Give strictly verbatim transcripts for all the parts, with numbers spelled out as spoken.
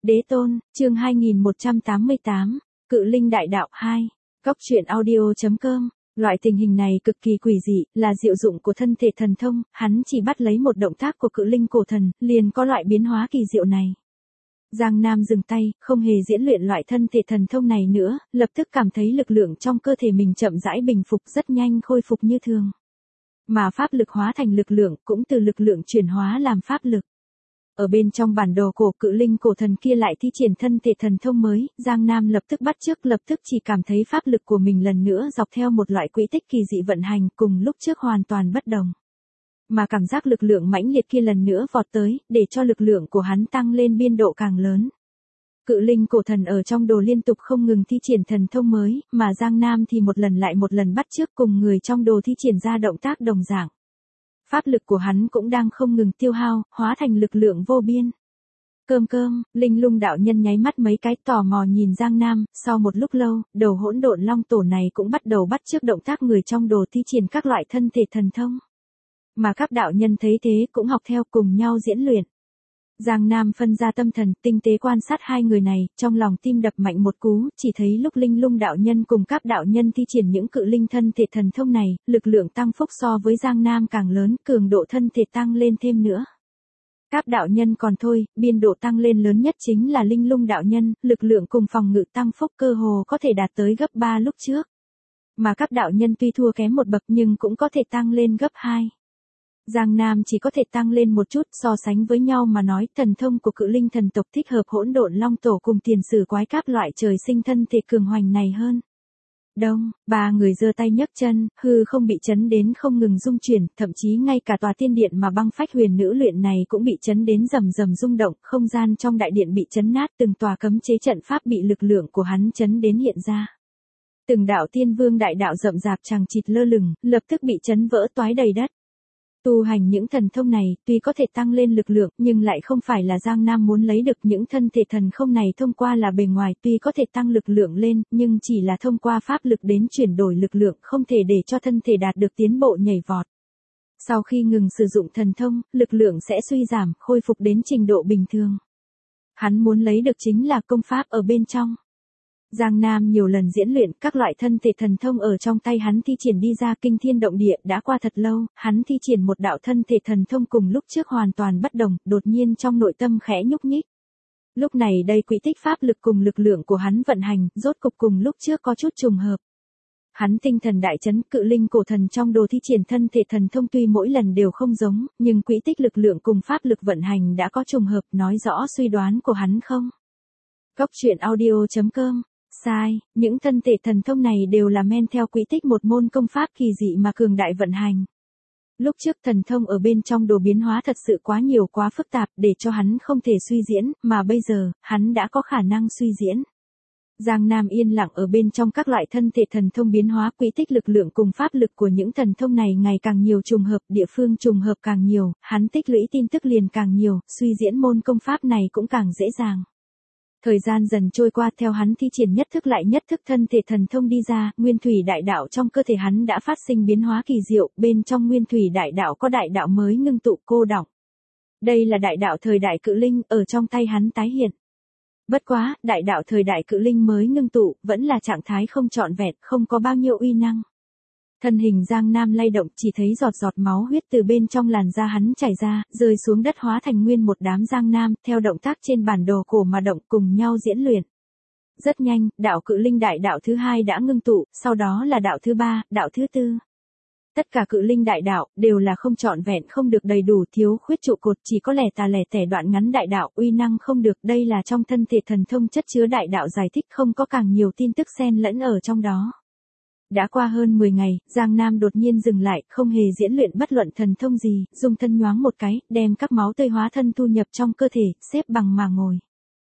Đế tôn, chương hai nghìn một trăm tám mươi tám, Cự Linh Đại Đạo hai, Góc truyện audio.com. Loại tình hình này cực kỳ quỷ dị, là diệu dụng của thân thể thần thông, hắn chỉ bắt lấy một động tác của Cự Linh cổ thần, liền có loại biến hóa kỳ diệu này. Giang Nam dừng tay, không hề diễn luyện loại thân thể thần thông này nữa, lập tức cảm thấy lực lượng trong cơ thể mình chậm rãi bình phục, rất nhanh khôi phục như thường. Mà pháp lực hóa thành lực lượng, cũng từ lực lượng chuyển hóa làm pháp lực. Ở bên trong bản đồ cổ Cự Linh cổ thần kia lại thi triển thân thể thần thông mới, Giang Nam lập tức bắt chước, lập tức chỉ cảm thấy pháp lực của mình lần nữa dọc theo một loại quỹ tích kỳ dị vận hành, cùng lúc trước hoàn toàn bất đồng. Mà cảm giác lực lượng mãnh liệt kia lần nữa vọt tới, để cho lực lượng của hắn tăng lên biên độ càng lớn. Cự Linh cổ thần ở trong đồ liên tục không ngừng thi triển thần thông mới, mà Giang Nam thì một lần lại một lần bắt chước cùng người trong đồ thi triển ra động tác đồng dạng. Pháp lực của hắn cũng đang không ngừng tiêu hao, hóa thành lực lượng vô biên. Cơm cơm, Linh Lung đạo nhân nháy mắt mấy cái tò mò nhìn Giang Nam, sau một lúc lâu, đầu hỗn độn long tổ này cũng bắt đầu bắt chước động tác người trong đồ thi triển các loại thân thể thần thông. Mà các đạo nhân thấy thế cũng học theo cùng nhau diễn luyện. Giang Nam phân ra tâm thần, tinh tế quan sát hai người này, trong lòng tim đập mạnh một cú, chỉ thấy lúc Linh Lung đạo nhân cùng các đạo nhân thi triển những cự linh thân thể thần thông này, lực lượng tăng phúc so với Giang Nam càng lớn, cường độ thân thể tăng lên thêm nữa. Các đạo nhân còn thôi, biên độ tăng lên lớn nhất chính là Linh Lung đạo nhân, lực lượng cùng phòng ngự tăng phúc cơ hồ có thể đạt tới gấp ba lúc trước. Mà các đạo nhân tuy thua kém một bậc nhưng cũng có thể tăng lên gấp hai. Giang Nam chỉ có thể tăng lên một chút, so sánh với nhau mà nói, thần thông của Cự Linh thần tộc thích hợp hỗn độn long tổ cùng tiền sử quái cáp loại trời sinh thân thể cường hoành này hơn. Đông, ba người giơ tay nhấc chân, hư không bị chấn đến không ngừng rung chuyển, thậm chí ngay cả tòa tiên điện mà băng phách huyền nữ luyện này cũng bị chấn đến rầm rầm rung động, không gian trong đại điện bị chấn nát, từng tòa cấm chế trận pháp bị lực lượng của hắn chấn đến hiện ra. Từng đạo tiên vương đại đạo rậm rạp chằng chịt lơ lửng, lập tức bị chấn vỡ toái đầy đất. Tu hành những thần thông này, tuy có thể tăng lên lực lượng, nhưng lại không phải là Giang Nam muốn lấy được những thân thể thần không này thông qua là bề ngoài, tuy có thể tăng lực lượng lên, nhưng chỉ là thông qua pháp lực đến chuyển đổi lực lượng, không thể để cho thân thể đạt được tiến bộ nhảy vọt. Sau khi ngừng sử dụng thần thông, lực lượng sẽ suy giảm, khôi phục đến trình độ bình thường. Hắn muốn lấy được chính là công pháp ở bên trong. Giang Nam nhiều lần diễn luyện các loại thân thể thần thông ở trong tay hắn thi triển đi ra kinh thiên động địa, đã qua thật lâu, hắn thi triển một đạo thân thể thần thông cùng lúc trước hoàn toàn bất đồng, đột nhiên trong nội tâm khẽ nhúc nhích. Lúc này đây quỹ tích pháp lực cùng lực lượng của hắn vận hành, rốt cục cùng lúc trước có chút trùng hợp. Hắn tinh thần đại chấn, Cự Linh cổ thần trong đồ thi triển thân thể thần thông tuy mỗi lần đều không giống, nhưng quỹ tích lực lượng cùng pháp lực vận hành đã có trùng hợp, nói rõ suy đoán của hắn không? Góc truyện audio.com. Sai, những thân thể thần thông này đều là men theo quỹ tích một môn công pháp kỳ dị mà cường đại vận hành. Lúc trước thần thông ở bên trong đồ biến hóa thật sự quá nhiều quá phức tạp để cho hắn không thể suy diễn, mà bây giờ, hắn đã có khả năng suy diễn. Giang Nam yên lặng ở bên trong các loại thân thể thần thông biến hóa, quỹ tích lực lượng cùng pháp lực của những thần thông này ngày càng nhiều trùng hợp, địa phương trùng hợp càng nhiều, hắn tích lũy tin tức liền càng nhiều, suy diễn môn công pháp này cũng càng dễ dàng. Thời gian dần trôi qua, theo hắn thi triển nhất thức lại nhất thức thân thể thần thông đi ra, nguyên thủy đại đạo trong cơ thể hắn đã phát sinh biến hóa kỳ diệu, bên trong nguyên thủy đại đạo có đại đạo mới ngưng tụ cô đọng. Đây là đại đạo thời đại Cự Linh, ở trong tay hắn tái hiện. Bất quá, đại đạo thời đại Cự Linh mới ngưng tụ, vẫn là trạng thái không trọn vẹn, không có bao nhiêu uy năng. Thân hình Giang Nam lay động, chỉ thấy giọt giọt máu huyết từ bên trong làn da hắn chảy ra, rơi xuống đất hóa thành nguyên một đám Giang Nam, theo động tác trên bản đồ cổ mà động cùng nhau diễn luyện. Rất nhanh, đạo Cự Linh đại đạo thứ hai đã ngưng tụ, sau đó là đạo thứ ba, đạo thứ tư. Tất cả Cự Linh đại đạo, đều là không trọn vẹn, không được đầy đủ, thiếu khuyết trụ cột, chỉ có lẻ tà lẻ tẻ đoạn ngắn đại đạo, uy năng không được, đây là trong thân thể thần thông chất chứa đại đạo giải thích, không có càng nhiều tin tức xen lẫn ở trong đó. Đã qua hơn mười ngày, Giang Nam đột nhiên dừng lại, không hề diễn luyện bất luận thần thông gì, dùng thân nhoáng một cái, đem các máu tươi hóa thân thu nhập trong cơ thể, xếp bằng mà ngồi.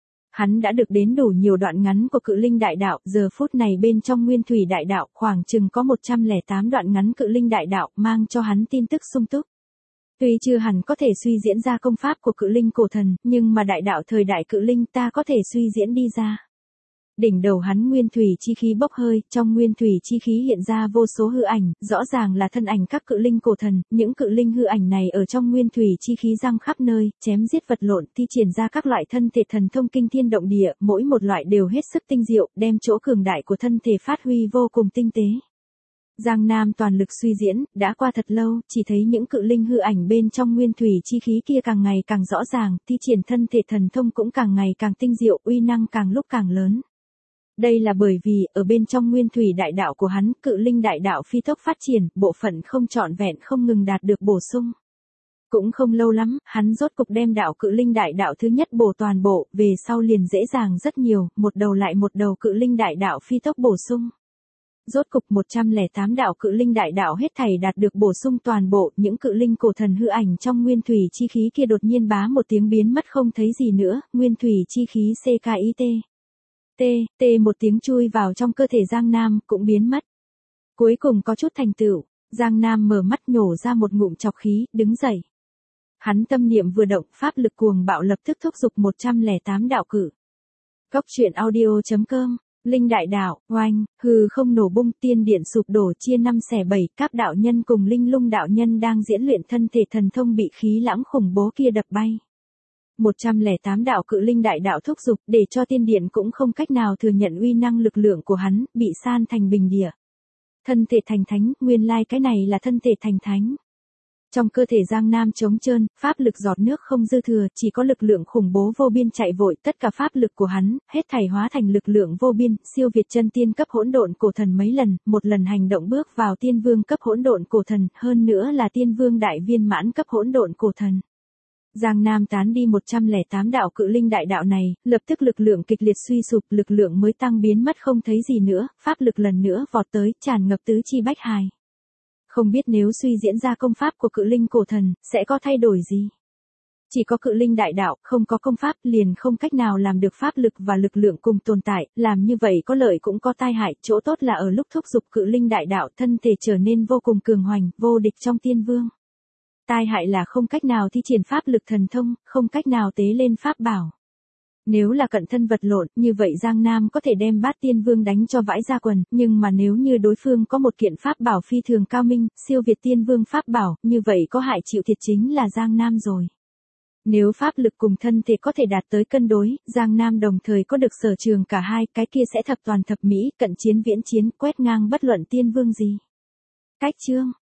Hắn đã được đến đủ nhiều đoạn ngắn của Cự Linh đại đạo, giờ phút này bên trong nguyên thủy đại đạo, khoảng chừng có một trăm lẻ tám đoạn ngắn Cự Linh đại đạo, mang cho hắn tin tức sung túc. Tuy chưa hẳn có thể suy diễn ra công pháp của Cự Linh cổ thần, nhưng mà đại đạo thời đại Cự Linh ta có thể suy diễn đi ra. đỉnh đầu hắn nguyên thủy chi khí bốc hơi, trong nguyên thủy chi khí hiện ra vô số hư ảnh, rõ ràng là thân ảnh các cự linh cổ thần, những cự linh hư ảnh này ở trong nguyên thủy chi khí giăng khắp nơi, chém giết vật lộn, thi triển ra các loại thân thể thần thông kinh thiên động địa, mỗi một loại đều hết sức tinh diệu, đem chỗ cường đại của thân thể phát huy vô cùng tinh tế. Giang Nam toàn lực suy diễn, đã qua thật lâu, chỉ thấy những cự linh hư ảnh bên trong nguyên thủy chi khí kia càng ngày càng rõ ràng, thi triển thân thể thần thông cũng càng ngày càng tinh diệu, uy năng càng lúc càng lớn. Đây là bởi vì, ở bên trong nguyên thủy đại đạo của hắn, cự linh đại đạo phi tốc phát triển, bộ phận không trọn vẹn không ngừng đạt được bổ sung. Cũng không lâu lắm, hắn rốt cục đem đạo cự linh đại đạo thứ nhất bổ toàn bộ, về sau liền dễ dàng rất nhiều, một đầu lại một đầu cự linh đại đạo phi tốc bổ sung. Rốt cục một trăm lẻ tám đạo cự linh đại đạo hết thảy đạt được bổ sung toàn bộ, những cự linh cổ thần hư ảnh trong nguyên thủy chi khí kia đột nhiên bá một tiếng biến mất không thấy gì nữa, nguyên thủy chi khí xê ca i tê. T, T một tiếng chui vào trong cơ thể Giang Nam, cũng biến mất. Cuối cùng có chút thành tựu, Giang Nam mở mắt nhổ ra một ngụm trọc khí, đứng dậy. Hắn tâm niệm vừa động, pháp lực cuồng bạo lập tức thúc giục một trăm lẻ tám đạo cử. Góc truyện audio chấm com, linh đại đạo, oanh, hư không nổ bung, tiên điện sụp đổ chia năm xẻ bảy, các đạo nhân cùng linh lung đạo nhân đang diễn luyện thân thể thần thông bị khí lãng khủng bố kia đập bay. một trăm lẻ tám đạo cự linh đại đạo thúc giục, để cho tiên điện cũng không cách nào thừa nhận uy năng lực lượng của hắn, bị san thành bình địa. Thân thể thành thánh, nguyên lai cái này là thân thể thành thánh. Trong cơ thể Giang Nam trống trơn, pháp lực giọt nước không dư thừa, chỉ có lực lượng khủng bố vô biên chạy vội, tất cả pháp lực của hắn, hết thảy hóa thành lực lượng vô biên, siêu việt chân tiên cấp hỗn độn cổ thần mấy lần, một lần hành động bước vào tiên vương cấp hỗn độn cổ thần, hơn nữa là tiên vương đại viên mãn cấp hỗn độn cổ thần. Giang Nam tán đi một trăm lẻ tám đạo cự linh đại đạo này, lập tức lực lượng kịch liệt suy sụp, lực lượng mới tăng biến mất không thấy gì nữa, pháp lực lần nữa vọt tới, tràn ngập tứ chi bách hài. Không biết nếu suy diễn ra công pháp của cự linh cổ thần, sẽ có thay đổi gì? Chỉ có cự linh đại đạo, không có công pháp, liền không cách nào làm được pháp lực và lực lượng cùng tồn tại, làm như vậy có lợi cũng có tai hại, chỗ tốt là ở lúc thúc giục cự linh đại đạo thân thể trở nên vô cùng cường hoành, vô địch trong tiên vương. Tai hại là không cách nào thi triển pháp lực thần thông, không cách nào tế lên pháp bảo. Nếu là cận thân vật lộn, như vậy Giang Nam có thể đem bát tiên vương đánh cho vãi ra quần, nhưng mà nếu như đối phương có một kiện pháp bảo phi thường cao minh, siêu việt tiên vương pháp bảo, như vậy có hại chịu thiệt chính là Giang Nam rồi. Nếu pháp lực cùng thân thể có thể đạt tới cân đối, Giang Nam đồng thời có được sở trường cả hai, cái kia sẽ thập toàn thập mỹ, cận chiến viễn chiến, quét ngang bất luận tiên vương gì. Cách chương